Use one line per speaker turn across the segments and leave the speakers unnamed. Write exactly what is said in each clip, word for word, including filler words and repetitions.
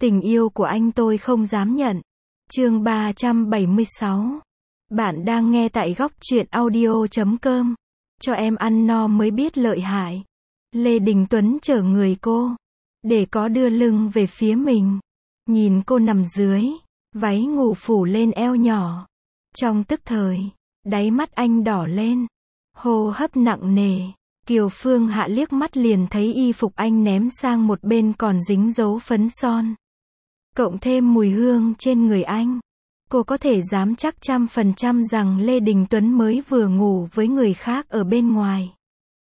Tình yêu của anh tôi không dám nhận. Chương ba trăm bảy mươi sáu. Bạn đang nghe tại góc truyện audio chấm com. Cho em ăn no mới biết lợi hại. Lê Đình Tuấn chở người cô, để có đưa lưng về phía mình. Nhìn cô nằm dưới, váy ngủ phủ lên eo nhỏ. Trong tức thời, đáy mắt anh đỏ lên, hô hấp nặng nề. Kiều Phương Hạ liếc mắt liền thấy y phục anh ném sang một bên còn dính dấu phấn son. Cộng thêm mùi hương trên người anh, cô có thể dám chắc trăm phần trăm rằng Lê Đình Tuấn mới vừa ngủ với người khác ở bên ngoài.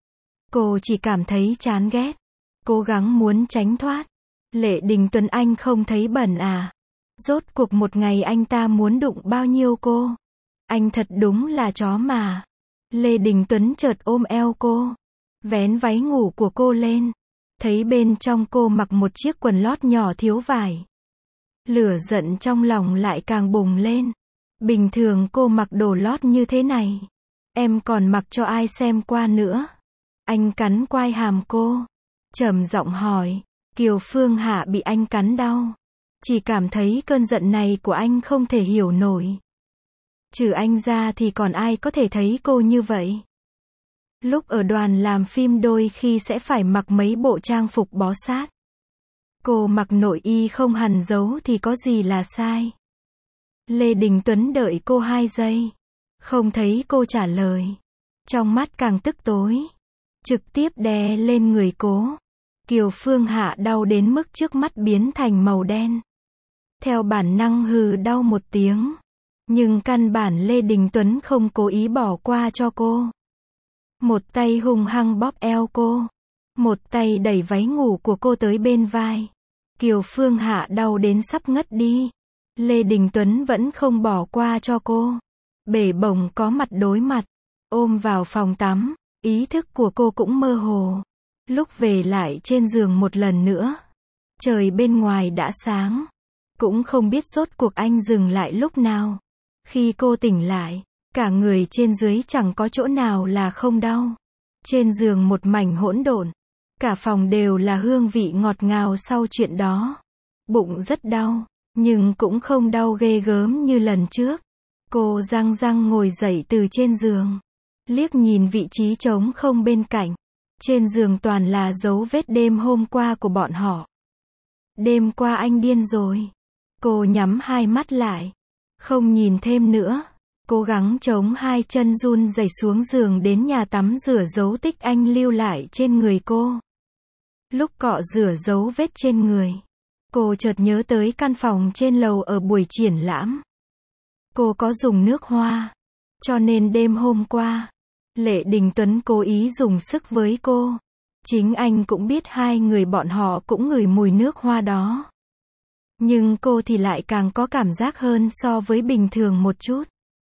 Cô chỉ cảm thấy chán ghét, cố gắng muốn tránh thoát. Lê Đình Tuấn anh không thấy bẩn à? Rốt cuộc một ngày anh ta muốn đụng bao nhiêu cô? Anh thật đúng là chó mà. Lê Đình Tuấn chợt ôm eo cô, vén váy ngủ của cô lên, thấy bên trong cô mặc một chiếc quần lót nhỏ thiếu vải. Lửa giận trong lòng lại càng bùng lên. Bình thường cô mặc đồ lót như thế này, em còn mặc cho ai xem qua nữa? Anh cắn quai hàm cô, trầm giọng hỏi. Kiều Phương Hạ bị anh cắn đau, chỉ cảm thấy cơn giận này của anh không thể hiểu nổi. Trừ anh ra thì còn ai có thể thấy cô như vậy? Lúc ở đoàn làm phim đôi khi sẽ phải mặc mấy bộ trang phục bó sát. Cô mặc nội y không hằn dấu thì có gì là sai? Lê Đình Tuấn đợi cô hai giây, không thấy cô trả lời, trong mắt càng tức tối, trực tiếp đè lên người cô. Kiều Phương Hạ đau đến mức trước mắt biến thành màu đen. Theo bản năng hừ đau một tiếng, nhưng căn bản Lê Đình Tuấn không cố ý bỏ qua cho cô. Một tay hung hăng bóp eo cô, một tay đẩy váy ngủ của cô tới bên vai. Kiều Phương Hạ đau đến sắp ngất đi. Lê Đình Tuấn vẫn không bỏ qua cho cô. Bể bổng có mặt đối mặt, ôm vào phòng tắm, ý thức của cô cũng mơ hồ. Lúc về lại trên giường một lần nữa, trời bên ngoài đã sáng, cũng không biết rốt cuộc anh dừng lại lúc nào. Khi cô tỉnh lại, cả người trên dưới chẳng có chỗ nào là không đau. Trên giường một mảnh hỗn độn, cả phòng đều là hương vị ngọt ngào sau chuyện đó. Bụng rất đau, nhưng cũng không đau ghê gớm như lần trước. Cô răng răng ngồi dậy từ trên giường, liếc nhìn vị trí trống không bên cạnh. Trên giường toàn là dấu vết đêm hôm qua của bọn họ. Đêm qua anh điên rồi. Cô nhắm hai mắt lại, không nhìn thêm nữa. Cố gắng chống hai chân run rẩy xuống giường đến nhà tắm rửa dấu tích anh lưu lại trên người cô. Lúc cọ rửa dấu vết trên người, cô chợt nhớ tới căn phòng trên lầu ở buổi triển lãm. Cô có dùng nước hoa, cho nên đêm hôm qua, Lê Đình Tuấn cố ý dùng sức với cô. Chính anh cũng biết hai người bọn họ cũng ngửi mùi nước hoa đó. Nhưng cô thì lại càng có cảm giác hơn so với bình thường một chút.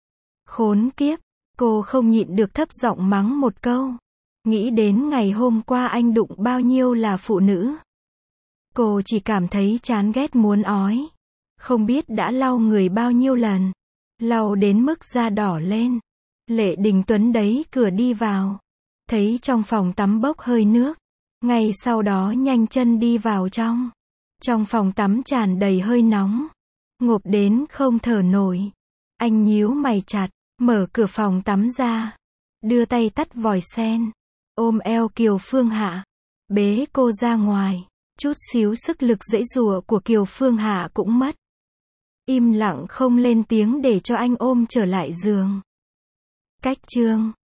Khốn kiếp, cô không nhịn được thấp giọng mắng một câu. Nghĩ đến ngày hôm qua anh đụng bao nhiêu là phụ nữ. Cô chỉ cảm thấy chán ghét muốn ói. Không biết đã lau người bao nhiêu lần. Lau đến mức da đỏ lên. Lê Đình Tuấn đẩy cửa đi vào, thấy trong phòng tắm bốc hơi nước. Ngay sau đó nhanh chân đi vào trong. Trong phòng tắm tràn đầy hơi nóng, ngộp đến không thở nổi. Anh nhíu mày chặt, mở cửa phòng tắm ra, đưa tay tắt vòi sen, ôm eo Kiều Phương Hạ, bế cô ra ngoài. Chút xíu sức lực giãy giụa của Kiều Phương Hạ cũng mất. Im lặng không lên tiếng để cho anh ôm trở lại giường. Cách chương